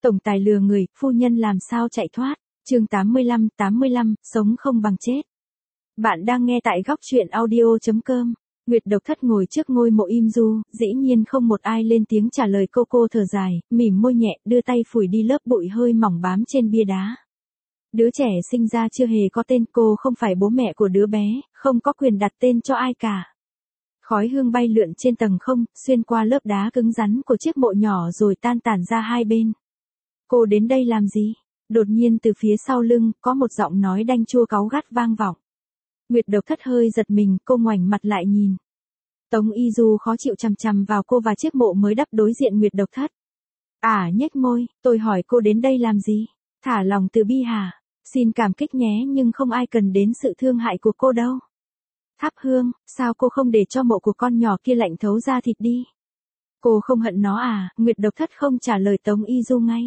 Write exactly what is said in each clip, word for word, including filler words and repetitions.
Tổng tài lừa người, phu nhân làm sao chạy thoát. Chương tám mươi lăm, tám mươi lăm, sống không bằng chết. Bạn đang nghe tại góc truyện audio chấm com. Nguyệt Độc Thất ngồi trước ngôi mộ im du, dĩ nhiên không một ai lên tiếng trả lời cô cô thở dài, mỉm môi nhẹ, đưa tay phủi đi lớp bụi hơi mỏng bám trên bia đá. Đứa trẻ sinh ra chưa hề có tên, cô không phải bố mẹ của đứa bé, không có quyền đặt tên cho ai cả. Khói hương bay lượn trên tầng không, xuyên qua lớp đá cứng rắn của chiếc mộ nhỏ rồi tan tản ra hai bên. Cô đến đây làm gì? Đột nhiên từ phía sau lưng, có một giọng nói đanh chua cáu gắt vang vọng. Nguyệt Độc Thất hơi giật mình, cô ngoảnh mặt lại nhìn. Tống Y Du khó chịu chằm chằm vào cô và chiếc mộ mới đắp đối diện Nguyệt Độc Thất. À nhếch môi, tôi hỏi cô đến đây làm gì? Thả lòng từ bi hả? Xin cảm kích nhé nhưng không ai cần đến sự thương hại của cô đâu. Thắp hương, sao cô không để cho mộ của con nhỏ kia lạnh thấu ra thịt đi? Cô không hận nó à? Nguyệt Độc Thất không trả lời Tống Y Du ngay.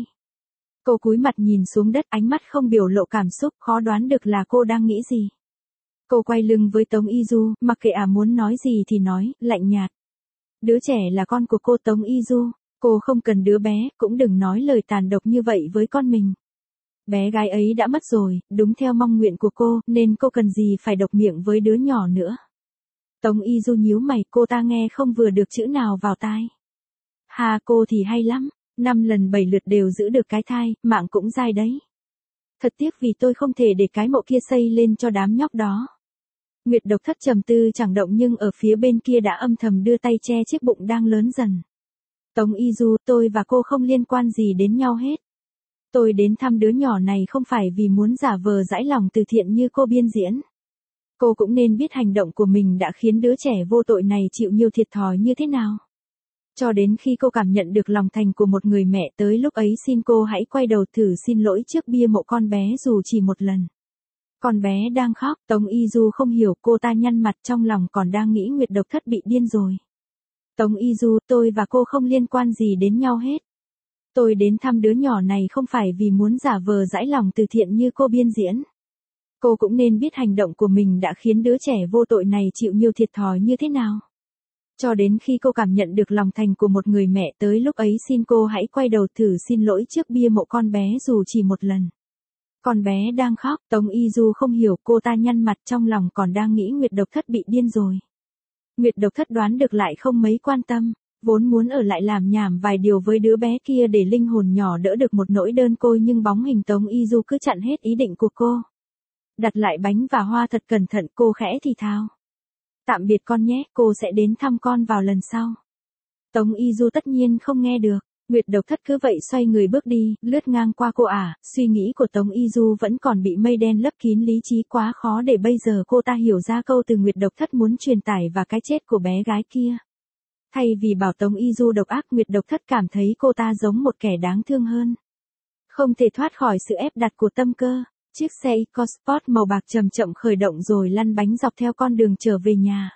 Cô cúi mặt nhìn xuống đất, ánh mắt không biểu lộ cảm xúc, khó đoán được là cô đang nghĩ gì. Cô quay lưng với Tống Y Du, mặc kệ à muốn nói gì thì nói, lạnh nhạt. Đứa trẻ là con của cô Tống Y Du, cô không cần đứa bé, cũng đừng nói lời tàn độc như vậy với con mình. Bé gái ấy đã mất rồi, đúng theo mong nguyện của cô, nên cô cần gì phải độc miệng với đứa nhỏ nữa. Tống Y Du nhíu mày, cô ta nghe không vừa được chữ nào vào tai. Hà cô thì hay lắm, năm lần bảy lượt đều giữ được cái thai, mạng cũng dai đấy. Thật tiếc vì tôi không thể để cái mộ kia xây lên cho đám nhóc đó. Nguyệt Độc Thất trầm tư chẳng động nhưng ở phía bên kia đã âm thầm đưa tay che chiếc bụng đang lớn dần. Tống Y Du, tôi và cô không liên quan gì đến nhau hết. Tôi đến thăm đứa nhỏ này không phải vì muốn giả vờ dãi lòng từ thiện như cô biên diễn. Cô cũng nên biết hành động của mình đã khiến đứa trẻ vô tội này chịu nhiều thiệt thòi như thế nào. Cho đến khi cô cảm nhận được lòng thành của một người mẹ, tới lúc ấy xin cô hãy quay đầu thử xin lỗi trước bia mộ con bé dù chỉ một lần. Con bé đang khóc, Tống Y Du không hiểu, cô ta nhăn mặt, trong lòng còn đang nghĩ Nguyệt Độc Thất bị điên rồi. Tống Y Du, tôi và cô không liên quan gì đến nhau hết. Tôi đến thăm đứa nhỏ này không phải vì muốn giả vờ dãi lòng từ thiện như cô biên diễn. Cô cũng nên biết hành động của mình đã khiến đứa trẻ vô tội này chịu nhiều thiệt thòi như thế nào. Cho đến khi cô cảm nhận được lòng thành của một người mẹ, tới lúc ấy xin cô hãy quay đầu thử xin lỗi trước bia mộ con bé dù chỉ một lần. Con bé đang khóc, Tống Y Du không hiểu, cô ta nhăn mặt, trong lòng còn đang nghĩ Nguyệt Độc Thất bị điên rồi. Nguyệt Độc Thất đoán được lại không mấy quan tâm, vốn muốn ở lại làm nhảm vài điều với đứa bé kia để linh hồn nhỏ đỡ được một nỗi đơn côi, nhưng bóng hình Tống Y Du cứ chặn hết ý định của cô. Đặt lại bánh và hoa thật cẩn thận, cô khẽ thì thào. Tạm biệt con nhé, cô sẽ đến thăm con vào lần sau. Tống Y Du tất nhiên không nghe được. Nguyệt Độc Thất cứ vậy xoay người bước đi, lướt ngang qua cô à, suy nghĩ của Tống Y Du vẫn còn bị mây đen lấp kín lý trí, quá khó để bây giờ cô ta hiểu ra câu từ Nguyệt Độc Thất muốn truyền tải và cái chết của bé gái kia. Thay vì bảo Tống Y Du độc ác, Nguyệt Độc Thất cảm thấy cô ta giống một kẻ đáng thương hơn. Không thể thoát khỏi sự ép đặt của tâm cơ, chiếc xe EcoSport màu bạc chậm chậm khởi động rồi lăn bánh dọc theo con đường trở về nhà.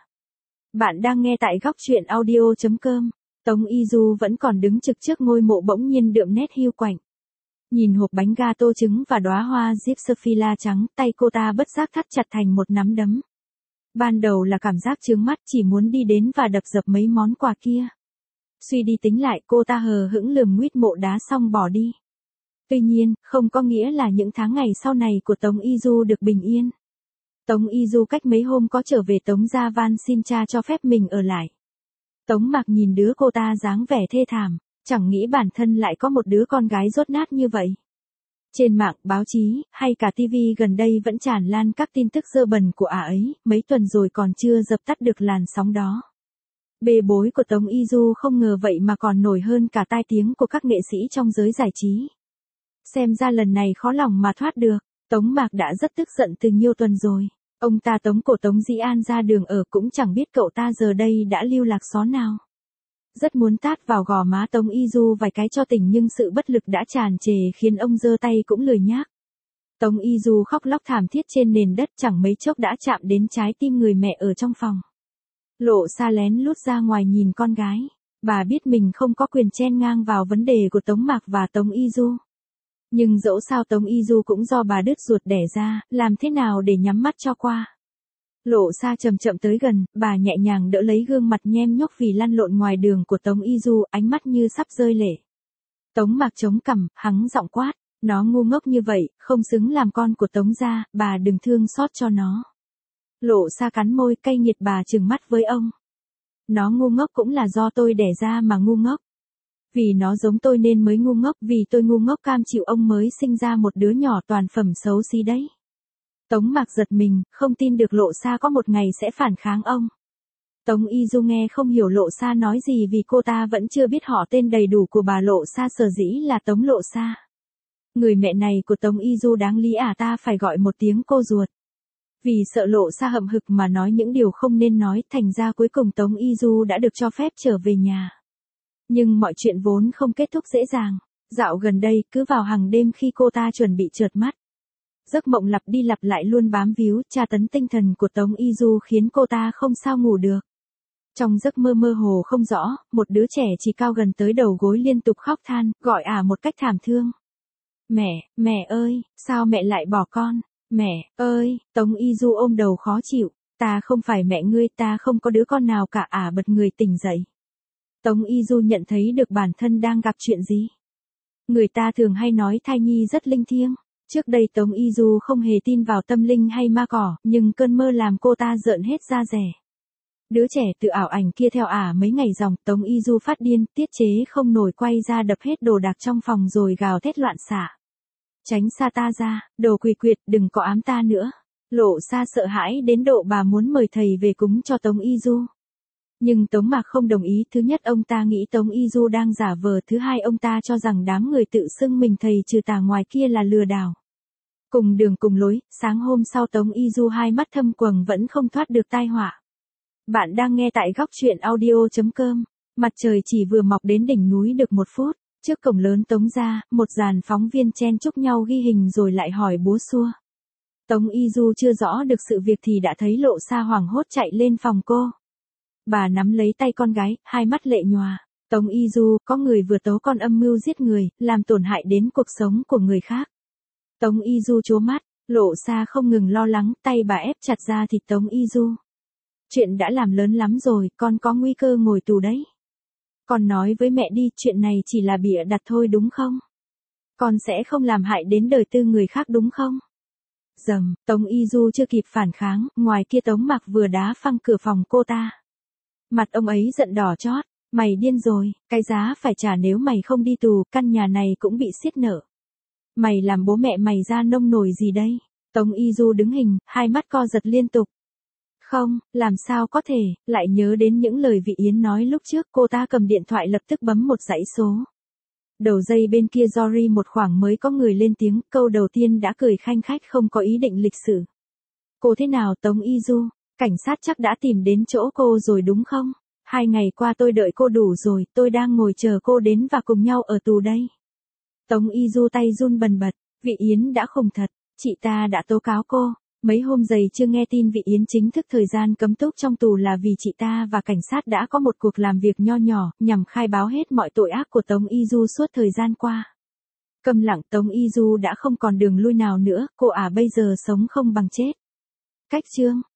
Bạn đang nghe tại góc truyện audio chấm com. Tống Y Du vẫn còn đứng trực trước ngôi mộ, bỗng nhiên đượm nét hiu quạnh. Nhìn hộp bánh gato trứng và đóa hoa gypsophila trắng, tay cô ta bất giác thắt chặt thành một nắm đấm. Ban đầu là cảm giác chướng mắt, chỉ muốn đi đến và đập dập mấy món quà kia. Suy đi tính lại, cô ta hờ hững lườm nguyết mộ đá xong bỏ đi. Tuy nhiên, không có nghĩa là những tháng ngày sau này của Tống Y Du được bình yên. Tống Y Du cách mấy hôm có trở về Tống Gia van xin cha cho phép mình ở lại. Tống Mạc nhìn đứa cô ta dáng vẻ thê thảm, chẳng nghĩ bản thân lại có một đứa con gái dốt nát như vậy. Trên mạng, báo chí, hay cả ti vi gần đây vẫn tràn lan các tin tức dơ bẩn của ả ấy, mấy tuần rồi còn chưa dập tắt được làn sóng đó. Bê bối của Tống Y Du không ngờ vậy mà còn nổi hơn cả tai tiếng của các nghệ sĩ trong giới giải trí. Xem ra lần này khó lòng mà thoát được, Tống Mạc đã rất tức giận từ nhiều tuần rồi. Ông ta tống cổ Tống Dĩ An ra đường ở, cũng chẳng biết cậu ta giờ đây đã lưu lạc xó nào. Rất muốn tát vào gò má Tống Y Du vài cái cho tỉnh, nhưng sự bất lực đã tràn trề khiến ông giơ tay cũng lười nhác. Tống Y Du khóc lóc thảm thiết trên nền đất, chẳng mấy chốc đã chạm đến trái tim người mẹ ở trong phòng. Lộ Sa lén lút ra ngoài nhìn con gái. Bà biết mình không có quyền chen ngang vào vấn đề của Tống Mạc và Tống Y Du. Nhưng dẫu sao Tống Y Du cũng do bà đứt ruột đẻ ra, làm thế nào để nhắm mắt cho qua. Lộ Sa chậm chậm tới gần, bà nhẹ nhàng đỡ lấy gương mặt nhem nhóc vì lăn lộn ngoài đường của Tống Y Du, ánh mắt như sắp rơi lệ. Tống Mạc chống cằm, hắng giọng quát, nó ngu ngốc như vậy, không xứng làm con của Tống gia, bà đừng thương xót cho nó. Lộ Sa cắn môi cay nghiệt, bà trừng mắt với ông. Nó ngu ngốc cũng là do tôi đẻ ra mà ngu ngốc. Vì nó giống tôi nên mới ngu ngốc, vì tôi ngu ngốc cam chịu ông mới sinh ra một đứa nhỏ toàn phẩm xấu xí đấy. Tống Mạc giật mình, không tin được Lộ Sa có một ngày sẽ phản kháng ông. Tống Y Du nghe không hiểu Lộ Sa nói gì vì cô ta vẫn chưa biết họ tên đầy đủ của bà Lộ Sa, sở dĩ là Tống Lộ Sa. Người mẹ này của Tống Y Du đáng lý à ta phải gọi một tiếng cô ruột. Vì sợ Lộ Sa hậm hực mà nói những điều không nên nói, thành ra cuối cùng Tống Y Du đã được cho phép trở về nhà. Nhưng mọi chuyện vốn không kết thúc dễ dàng. Dạo gần đây, cứ vào hàng đêm khi cô ta chuẩn bị trượt mắt, giấc mộng lặp đi lặp lại luôn bám víu, tra tấn tinh thần của Tống Y Du khiến cô ta không sao ngủ được. Trong giấc mơ mơ hồ không rõ, một đứa trẻ chỉ cao gần tới đầu gối liên tục khóc than, gọi ả một cách thảm thương. Mẹ, mẹ ơi, sao mẹ lại bỏ con? Mẹ ơi, Tống Y Du ôm đầu khó chịu, ta không phải mẹ ngươi, ta không có đứa con nào cả, ả bật người tỉnh dậy. Tống Y Du nhận thấy được bản thân đang gặp chuyện gì. Người ta thường hay nói thai nhi rất linh thiêng. Trước đây Tống Y Du không hề tin vào tâm linh hay ma cỏ, nhưng cơn mơ làm cô ta rợn hết da dẻ. Đứa trẻ tự ảo ảnh kia theo ả mấy ngày dòng, Tống Y Du phát điên, tiết chế không nổi quay ra đập hết đồ đạc trong phòng rồi gào thét loạn xạ. Tránh xa ta ra, đồ quỷ quyệt, đừng có ám ta nữa. Lộ Sa sợ hãi đến độ bà muốn mời thầy về cúng cho Tống Y Du. Nhưng Tống Mạc không đồng ý, thứ nhất ông ta nghĩ Tống Y Du đang giả vờ, thứ hai ông ta cho rằng đám người tự xưng mình thầy trừ tà ngoài kia là lừa đảo. Cùng đường cùng lối, sáng hôm sau Tống Y Du hai mắt thâm quầng vẫn không thoát được tai họa. Bạn đang nghe tại góc truyện audio chấm com. Mặt trời chỉ vừa mọc đến đỉnh núi được một phút, trước cổng lớn Tống gia, một dàn phóng viên chen chúc nhau ghi hình rồi lại hỏi búa xua. Tống Y Du chưa rõ được sự việc thì đã thấy Lộ Sa hoảng hốt chạy lên phòng cô. Bà nắm lấy tay con gái, hai mắt lệ nhòa. Tống Y Du, có người vừa tố con âm mưu giết người, làm tổn hại đến cuộc sống của người khác. Tống Y Du trố mắt, Lộ Sa không ngừng lo lắng, tay bà ép chặt ra thịt Tống Y Du. Chuyện đã làm lớn lắm rồi, con có nguy cơ ngồi tù đấy. Con nói với mẹ đi, chuyện này chỉ là bịa đặt thôi đúng không? Con sẽ không làm hại đến đời tư người khác đúng không? Dầm, Tống Y Du chưa kịp phản kháng, ngoài kia Tống Mạc vừa đá phăng cửa phòng cô ta. Mặt ông ấy giận đỏ chót, mày điên rồi, cái giá phải trả nếu mày không đi tù, căn nhà này cũng bị xiết nợ. Mày làm bố mẹ mày ra nông nổi gì đây? Tống Y Du đứng hình, hai mắt co giật liên tục. Không, làm sao có thể, lại nhớ đến những lời Vị Yến nói lúc trước, cô ta cầm điện thoại lập tức bấm một dãy số. Đầu dây bên kia sorry một khoảng mới có người lên tiếng, câu đầu tiên đã cười khanh khách không có ý định lịch sử. Cô thế nào Tống Y Du? Cảnh sát chắc đã tìm đến chỗ cô rồi đúng không? Hai ngày qua tôi đợi cô đủ rồi, tôi đang ngồi chờ cô đến và cùng nhau ở tù đây. Tống Y Du tay run bần bật, Vị Yến đã khùng thật, chị ta đã tố cáo cô. Mấy hôm giày chưa nghe tin Vị Yến chính thức thời gian cấm túc trong tù là vì chị ta và cảnh sát đã có một cuộc làm việc nho nhỏ, nhằm khai báo hết mọi tội ác của Tống Y Du suốt thời gian qua. Câm lặng, Tống Y Du đã không còn đường lui nào nữa, cô ả à bây giờ sống không bằng chết. Cách chương